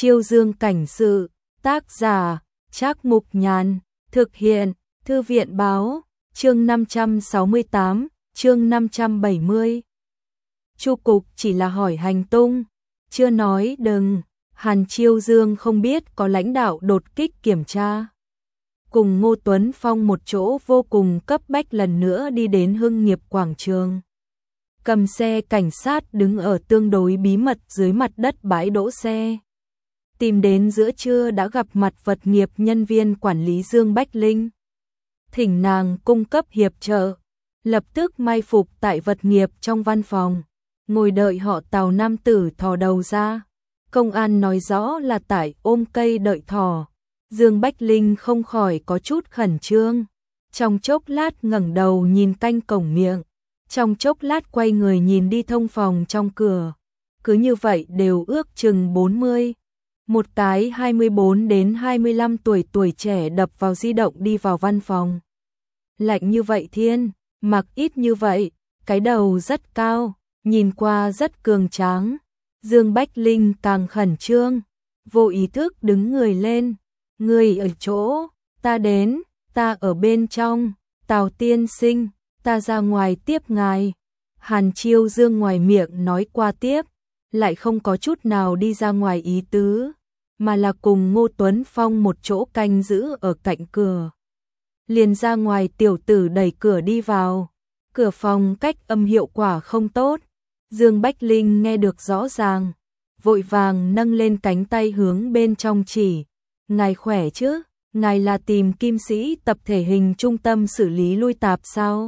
Chiêu Dương cảnh sự, tác giả, Trác Mục Nhàn, thực hiện, Thư viện báo, chương 568, chương 570. Chu cục chỉ là hỏi hành tung, chưa nói đừng. Hàn Chiêu Dương không biết có lãnh đạo đột kích kiểm tra. Cùng Ngô Tuấn Phong một chỗ vô cùng cấp bách lần nữa đi đến Hưng Nghiệp quảng trường. Cầm xe cảnh sát đứng ở tương đối bí mật dưới mặt đất bãi đỗ xe. Tìm đến giữa trưa đã gặp mặt vật nghiệp nhân viên quản lý Dương Bách Linh. Thỉnh nàng cung cấp hiệp trợ, lập tức mai phục tại vật nghiệp trong văn phòng, ngồi đợi họ Tào nam tử thò đầu ra. Công an nói rõ là tại ôm cây đợi thỏ. Dương Bách Linh không khỏi có chút khẩn trương. Trong chốc lát ngẩng đầu nhìn canh cổng miệng, trong chốc lát quay người nhìn đi thông phòng trong cửa. Cứ như vậy đều ước chừng 40. Một cái 24 đến 25 tuổi trẻ đập vào di động đi vào văn phòng. Lạnh như vậy thiên, mặc ít như vậy, cái đầu rất cao, nhìn qua rất cường tráng. Dương Bách Linh càng khẩn trương, vô ý thức đứng người lên. Người ở chỗ, ta đến, ta ở bên trong, Tào tiên sinh, ta ra ngoài tiếp ngài. Hàn Chiêu Dương ngoài miệng nói qua tiếp, lại không có chút nào đi ra ngoài ý tứ, mà là cùng Ngô Tuấn Phong một chỗ canh giữ ở cạnh cửa. Liền ra ngoài tiểu tử đẩy cửa đi vào, cửa phòng cách âm hiệu quả không tốt. Dương Bách Linh nghe được rõ ràng, vội vàng nâng lên cánh tay hướng bên trong chỉ. Ngài khỏe chứ? Ngài là tìm Kim Sĩ tập thể hình trung tâm xử lý lui tạp sao?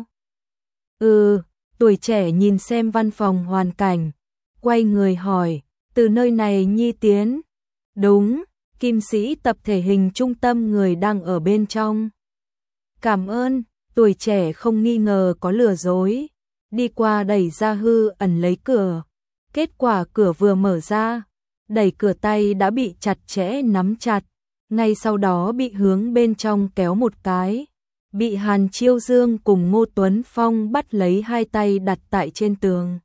Tuổi trẻ nhìn xem văn phòng hoàn cảnh, quay người hỏi, từ nơi này nhi tiến? Đúng, Kim Sĩ tập thể hình trung tâm người đang ở bên trong. Cảm ơn. Tuổi trẻ không nghi ngờ có lừa dối, đi qua đẩy ra hư ẩn lấy cửa. Kết quả cửa vừa mở ra, đẩy cửa tay đã bị chặt chẽ nắm chặt, ngay sau đó bị hướng bên trong kéo một cái, bị Hàn Chiêu Dương cùng Ngô Tuấn Phong bắt lấy hai tay đặt tại trên tường.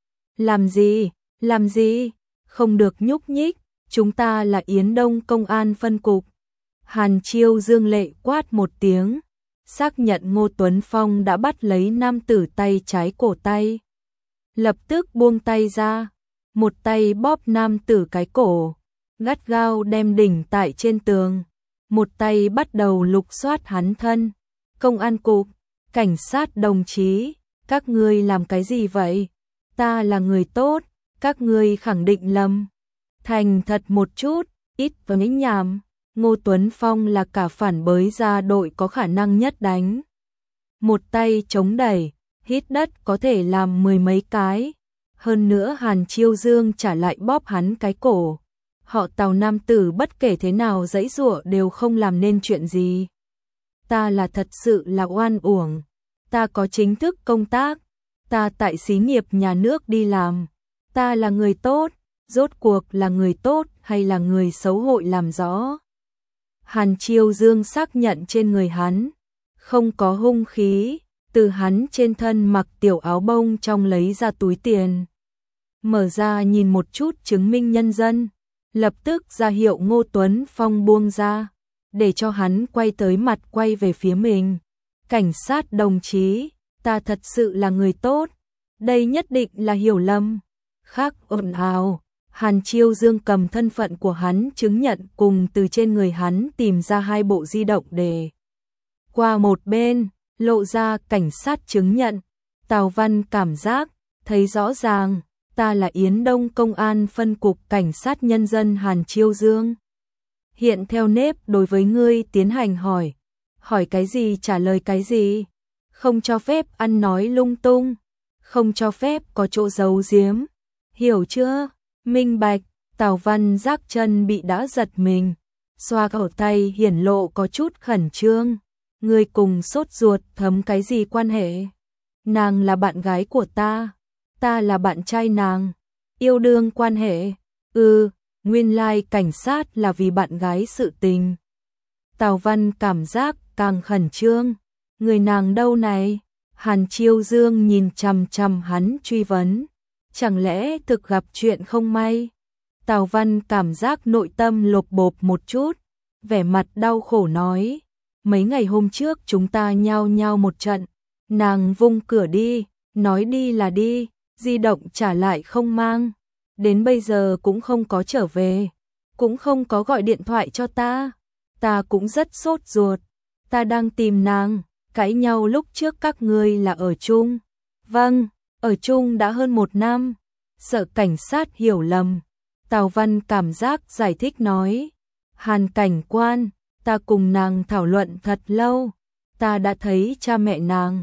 Làm gì? Làm gì? Không được nhúc nhích, chúng ta là Yến Đông Công an phân cục. Hàn Chiêu Dương lệ quát một tiếng, xác nhận Ngô Tuấn Phong đã bắt lấy nam tử tay trái cổ tay. Lập tức buông tay ra, một tay bóp nam tử cái cổ, gắt gao đem đỉnh tại trên tường, một tay bắt đầu lục soát hắn thân. Công an cục, cảnh sát đồng chí, các ngươi làm cái gì vậy? Ta là người tốt, các ngươi khẳng định lầm. Thành thật một chút, ít với nhảm. Ngô Tuấn Phong là cả phản bới gia đội có khả năng nhất đánh. Một tay chống đẩy, hít đất có thể làm mười mấy cái. Hơn nữa Hàn Chiêu Dương trả lại bóp hắn cái cổ. Họ Tào nam tử bất kể thế nào giãy giụa đều không làm nên chuyện gì. Ta là thật sự là oan uổng. Ta có chính thức công tác. Ta tại xí nghiệp nhà nước đi làm. Ta là người tốt. Rốt cuộc là người tốt hay là người xấu hội làm rõ. Hàn Chiêu Dương xác nhận trên người hắn không có hung khí, từ hắn trên thân mặc tiểu áo bông trong lấy ra túi tiền. Mở ra nhìn một chút chứng minh nhân dân, lập tức ra hiệu Ngô Tuấn Phong buông ra, để cho hắn quay tới mặt quay về phía mình. Cảnh sát đồng chí, ta thật sự là người tốt, đây nhất định là hiểu lầm. Khác ồn ào. Hàn Chiêu Dương cầm thân phận của hắn chứng nhận cùng từ trên người hắn tìm ra hai bộ di động để qua một bên, lộ ra cảnh sát chứng nhận. Tào Văn cảm giác, thấy rõ ràng, ta là Yến Đông Công an phân cục cảnh sát nhân dân Hàn Chiêu Dương. Hiện theo nếp đối với ngươi tiến hành hỏi. Hỏi cái gì trả lời cái gì. Không cho phép ăn nói lung tung. Không cho phép có chỗ giấu giếm. Hiểu chưa? Minh bạch. Tào Văn giác chân bị đã giật mình, xoa cổ tay hiển lộ có chút khẩn trương. Ngươi cùng sốt ruột thấm cái gì quan hệ? Nàng là bạn gái của ta, ta là bạn trai nàng. Yêu đương quan hệ? Nguyên lai cảnh sát là vì bạn gái sự tình. Tào Văn cảm giác càng khẩn trương. Người nàng đâu này? Hàn Chiêu Dương nhìn chằm chằm hắn truy vấn. Chẳng lẽ thực gặp chuyện không may? Tào Văn cảm giác nội tâm lột bột một chút, vẻ mặt đau khổ nói, mấy ngày hôm trước chúng ta nhao nhao một trận, nàng vung cửa đi, nói đi là đi, di động trả lại không mang, đến bây giờ cũng không có trở về, cũng không có gọi điện thoại cho ta cũng rất sốt ruột, ta đang tìm nàng, cãi nhau lúc trước các ngươi là ở chung. Vâng, ở chung đã hơn 1 năm, sợ cảnh sát hiểu lầm. Tào Văn cảm giác giải thích nói, Hàn cảnh quan, ta cùng nàng thảo luận thật lâu, ta đã thấy cha mẹ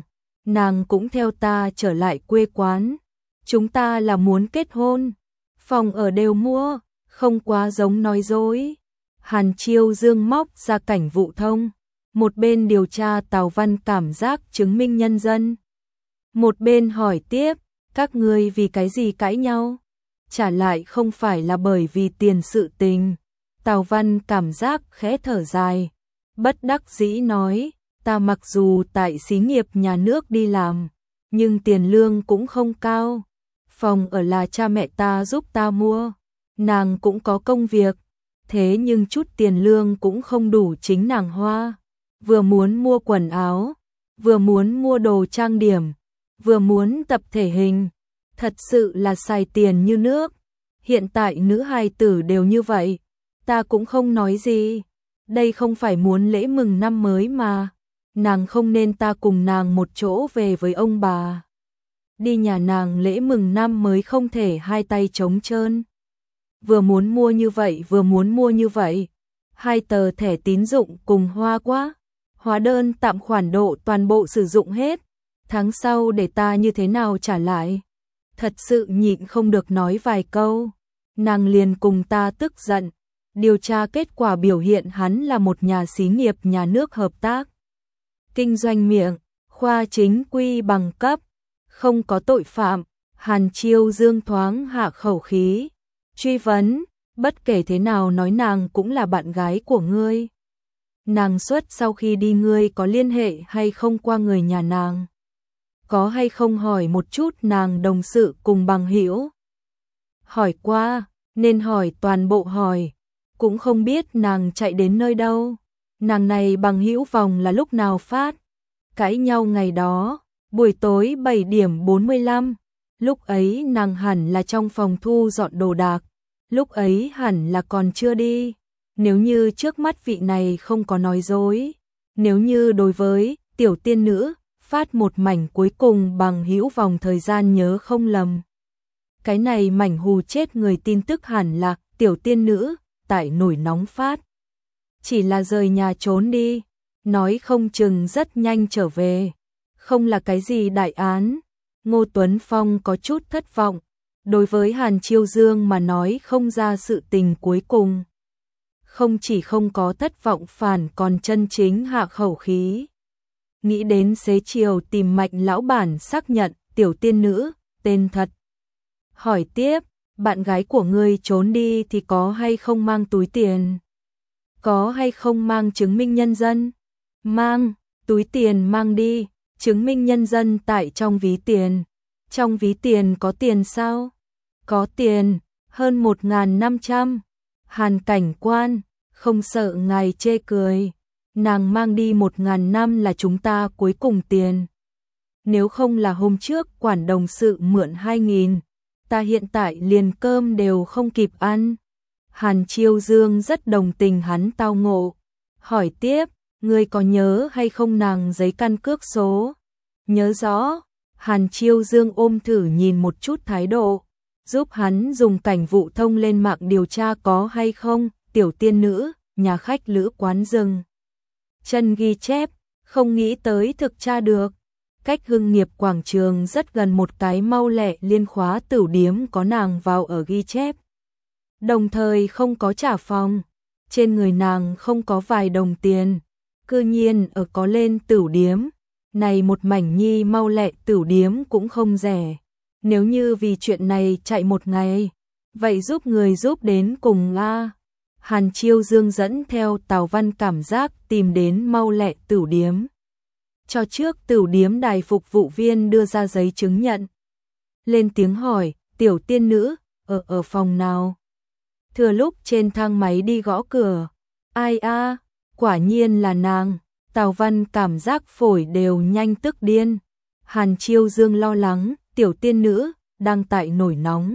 nàng cũng theo ta trở lại quê quán, chúng ta là muốn kết hôn, phòng ở đều mua, không quá giống nói dối. Hàn Chiêu Dương móc ra cảnh vụ thông, một bên điều tra Tào Văn cảm giác chứng minh nhân dân, một bên hỏi tiếp, các ngươi vì cái gì cãi nhau? Trả lại không phải là bởi vì tiền sự tình. Tào Văn cảm giác khẽ thở dài, bất đắc dĩ nói, ta mặc dù tại xí nghiệp nhà nước đi làm, nhưng tiền lương cũng không cao. Phòng ở là cha mẹ ta giúp ta mua, nàng cũng có công việc, thế nhưng chút tiền lương cũng không đủ chính nàng hoa. Vừa muốn mua quần áo, vừa muốn mua đồ trang điểm, vừa muốn tập thể hình, thật sự là xài tiền như nước. Hiện tại nữ hài tử đều như vậy, ta cũng không nói gì. Đây không phải muốn lễ mừng năm mới mà, nàng không nên ta cùng nàng một chỗ về với ông bà. Đi nhà nàng lễ mừng năm mới không thể hai tay trống trơn. Vừa muốn mua như vậy vừa muốn mua như vậy, 2 tờ thẻ tín dụng cùng hoa quá, hóa đơn tạm khoản độ toàn bộ sử dụng hết, tháng sau để ta như thế nào trả lại. Thật sự nhịn không được nói vài câu, nàng liền cùng ta tức giận. Điều tra kết quả biểu hiện hắn là một nhà xí nghiệp nhà nước hợp tác kinh doanh miệng, khoa chính quy bằng cấp, không có tội phạm. Hàn Chiêu Dương thoáng hạ khẩu khí, truy vấn, bất kể thế nào nói nàng cũng là bạn gái của ngươi. Nàng suốt sau khi đi ngươi có liên hệ hay không qua người nhà nàng? Có hay không hỏi một chút nàng đồng sự cùng bằng hữu? Hỏi qua, nên hỏi toàn bộ hỏi, cũng không biết nàng chạy đến nơi đâu. Nàng này bằng hữu vòng là lúc nào phát? Cãi nhau ngày đó, buổi tối 7 điểm 45, lúc ấy nàng hẳn là trong phòng thu dọn đồ đạc, lúc ấy hẳn là còn chưa đi. Nếu như trước mắt vị này không có nói dối, nếu như đối với tiểu tiên nữ phát một mảnh cuối cùng bằng hữu vòng thời gian nhớ không lầm, cái này mảnh hù chết người tin tức hẳn là tiểu tiên nữ tại nổi nóng phát, chỉ là rời nhà trốn đi, nói không chừng rất nhanh trở về, không là cái gì đại án. Ngô Tuấn Phong có chút thất vọng, đối với Hàn Chiêu Dương mà nói không ra sự tình cuối cùng. Không chỉ không có thất vọng phản còn chân chính hạ khẩu khí. Nghĩ đến xế chiều tìm Mạnh lão bản xác nhận tiểu tiên nữ, tên thật. Hỏi tiếp, bạn gái của ngươi trốn đi thì có hay không mang túi tiền? Có hay không mang chứng minh nhân dân? Mang, túi tiền mang đi, chứng minh nhân dân tại trong ví tiền. Trong ví tiền có tiền sao? Có tiền, hơn 1.500. Hàn cảnh quan, không sợ ngài chê cười. Nàng mang đi 1.000 là chúng ta cuối cùng tiền. Nếu không là hôm trước quản đồng sự mượn 2.000, ta hiện tại liền cơm đều không kịp ăn. Hàn Chiêu Dương rất đồng tình hắn tao ngộ. Hỏi tiếp, ngươi có nhớ hay không nàng giấy căn cước số? Nhớ rõ. Hàn Chiêu Dương ôm thử nhìn một chút thái độ, giúp hắn dùng cảnh vụ thông lên mạng điều tra có hay không, tiểu tiên nữ, nhà khách lữ quán rừng. Chân ghi chép, không nghĩ tới thực tra được. Cách Hưng Nghiệp quảng trường rất gần một cái mau lẹ liên khóa tửu điếm có nàng vào ở ghi chép. Đồng thời không có trả phòng, trên người nàng không có vài đồng tiền, cư nhiên ở có lên tửu điếm. Này một mảnh nhi mau lẹ tửu điếm cũng không rẻ. Nếu như vì chuyện này chạy một ngày, vậy giúp người giúp đến cùng a. Hàn Chiêu Dương dẫn theo Tào Văn cảm giác tìm đến mau lẹ tửu điếm. Cho trước tửu điếm đài phục vụ viên đưa ra giấy chứng nhận. Lên tiếng hỏi, tiểu tiên nữ, ở phòng nào? thừa lúc trên thang máy đi gõ cửa. Ai a, quả nhiên là nàng. Tào Văn cảm giác phổi đều nhanh tức điên. Hàn Chiêu Dương lo lắng, tiểu tiên nữ đang tại nổi nóng,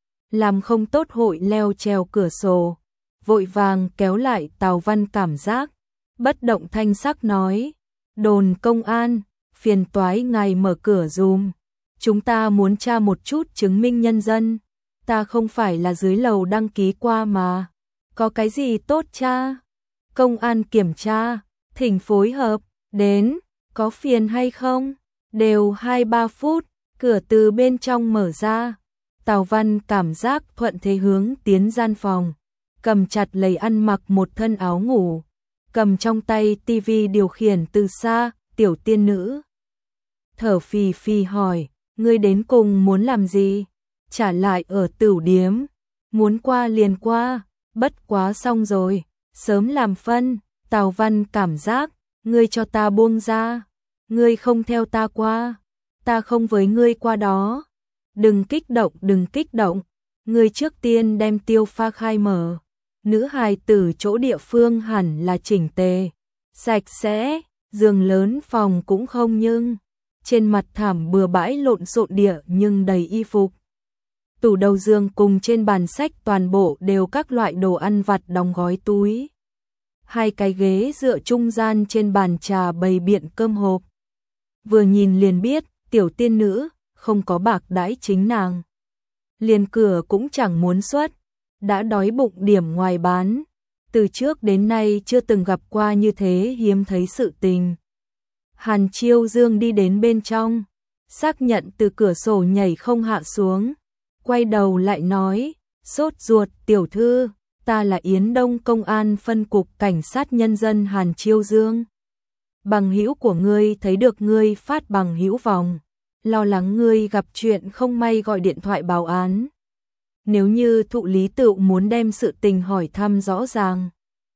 làm không tốt hội leo trèo cửa sổ, vội vàng kéo lại Tào Văn cảm giác, bất động thanh sắc nói: "Đồn công an, phiền toái ngài mở cửa dùm. Chúng ta muốn tra một chút chứng minh nhân dân, ta không phải là dưới lầu đăng ký qua mà. Có cái gì tốt cha?" Công an kiểm tra, thỉnh phối hợp, đến, có phiền hay không? Đều 2-3 phút, cửa từ bên trong mở ra. Tào Văn cảm giác thuận thế hướng tiến gian phòng, cầm chặt lấy ăn mặc một thân áo ngủ, cầm trong tay tivi điều khiển từ xa, tiểu tiên nữ. Thở phì phì hỏi, ngươi đến cùng muốn làm gì? Trả lại ở tửu điếm, muốn qua liền qua, bất quá xong rồi, sớm làm phân. Tào Văn cảm giác, ngươi cho ta buông ra, ngươi không theo ta qua, ta không với ngươi qua đó. Đừng kích động, ngươi trước tiên đem Tiêu Pha khai mở. Nữ hài tử chỗ địa phương hẳn là chỉnh tề, sạch sẽ, giường lớn phòng cũng không nhưng trên mặt thảm bừa bãi lộn xộn địa nhưng đầy y phục. Tủ đầu giường cùng trên bàn sách toàn bộ đều các loại đồ ăn vặt đóng gói túi. 2 cái ghế dựa trung gian trên bàn trà bày biện cơm hộp. Vừa nhìn liền biết, tiểu tiên nữ không có bạc đãi chính nàng. Liền cửa cũng chẳng muốn xuất, đã đói bụng điểm ngoài bán. Từ trước đến nay chưa từng gặp qua như thế hiếm thấy sự tình. Hàn Chiêu Dương đi đến bên trong, xác nhận từ cửa sổ nhảy không hạ xuống, quay đầu lại nói, sốt ruột tiểu thư, ta là Yến Đông Công an phân cục cảnh sát nhân dân Hàn Chiêu Dương. Bằng hữu của ngươi thấy được ngươi phát bằng hữu vòng, lo lắng ngươi gặp chuyện không may gọi điện thoại báo án. Nếu như thụ lý tự muốn đem sự tình hỏi thăm rõ ràng,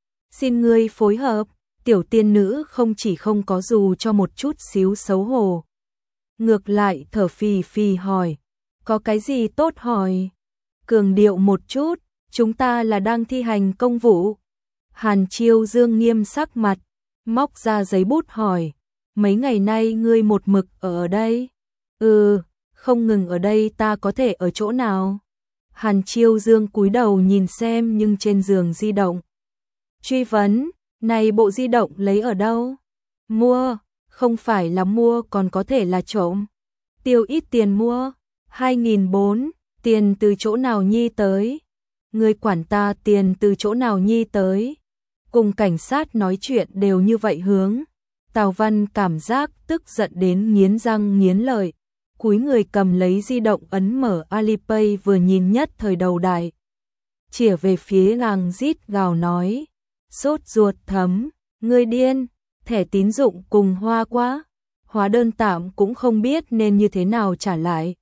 xin ngươi phối hợp. Tiểu tiên nữ không chỉ không có dù cho một chút xíu xấu hổ, ngược lại thở phì phì hỏi, có cái gì tốt hỏi? Cường điệu một chút, chúng ta là đang thi hành công vụ. Hàn Chiêu Dương nghiêm sắc mặt, móc ra giấy bút hỏi, mấy ngày nay ngươi một mực ở đây? Không ngừng ở đây, ta có thể ở chỗ nào? Hàn Chiêu Dương cúi đầu nhìn xem nhưng trên giường di động. Truy vấn, này bộ di động lấy ở đâu? Mua, không phải là mua còn có thể là trộm. Tiêu ít tiền mua, 2.400, tiền từ chỗ nào nhi tới? Ngươi quản ta tiền từ chỗ nào nhi tới? Cùng cảnh sát nói chuyện đều như vậy hướng. Tào Văn cảm giác tức giận đến nghiến răng nghiến lợi, cúi người cầm lấy di động ấn mở Alipay vừa nhìn nhất thời đầu đại. Chĩa về phía nàng rít gào nói, sốt ruột thấm, ngươi điên, thẻ tín dụng cùng hoa quá, hóa đơn tạm cũng không biết nên như thế nào trả lại.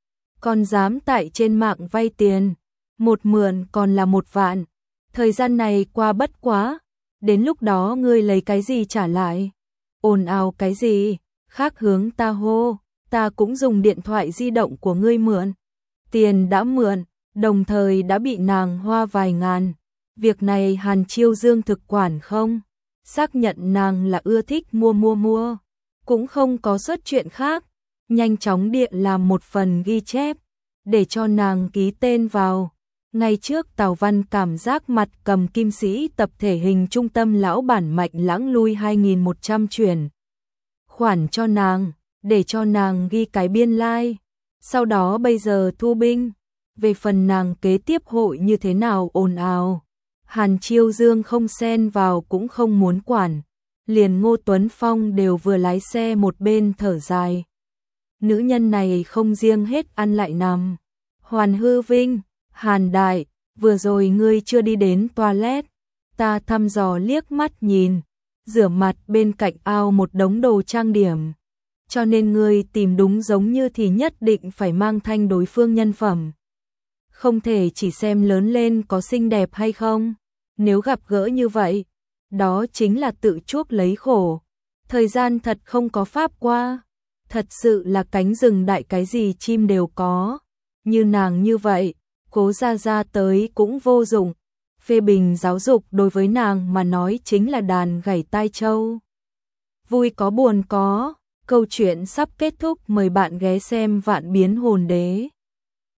Còn dám tại trên mạng vay tiền, một mượn còn là 1 vạn, thời gian này qua bất quá, đến lúc đó ngươi lấy cái gì trả lại? Ồn ào cái gì? Khác hướng ta hô, ta cũng dùng điện thoại di động của ngươi mượn. Tiền đã mượn, đồng thời đã bị nàng hoa vài ngàn. Việc này Hàn Chiêu Dương thực quản không? Xác nhận nàng là ưa thích mua, cũng không có xuất chuyện khác. Nhanh chóng điện làm một phần ghi chép, để cho nàng ký tên vào. Ngay trước Tào Văn cảm giác mặt cầm kim sĩ tập thể hình trung tâm lão bản Mạnh Lãng lui 2.100 chuyển khoản cho nàng, để cho nàng ghi cái biên lai. Sau đó bây giờ thu binh, về phần nàng kế tiếp hội như thế nào ồn ào, Hàn Chiêu Dương không xen vào cũng không muốn quản. Liền Ngô Tuấn Phong đều vừa lái xe một bên thở dài. Nữ nhân này không riêng hết ăn lại nằm. Hoàn Hư Vinh, Hàn Đại, vừa rồi ngươi chưa đi đến toilet. Ta thăm dò liếc mắt nhìn, rửa mặt bên cạnh ao một đống đồ trang điểm. Cho nên ngươi tìm đúng giống như thì nhất định phải mang thanh đối phương nhân phẩm. Không thể chỉ xem lớn lên có xinh đẹp hay không. Nếu gặp gỡ như vậy, đó chính là tự chuốc lấy khổ. Thời gian thật không có pháp qua. Thật sự là cánh rừng đại cái gì chim đều có. Như nàng như vậy, Cố Gia Gia tới cũng vô dụng, phê bình giáo dục đối với nàng mà nói chính là đàn gảy tai trâu. Vui có buồn có, câu chuyện sắp kết thúc, mời bạn ghé xem Vạn Biến Hồn Đế.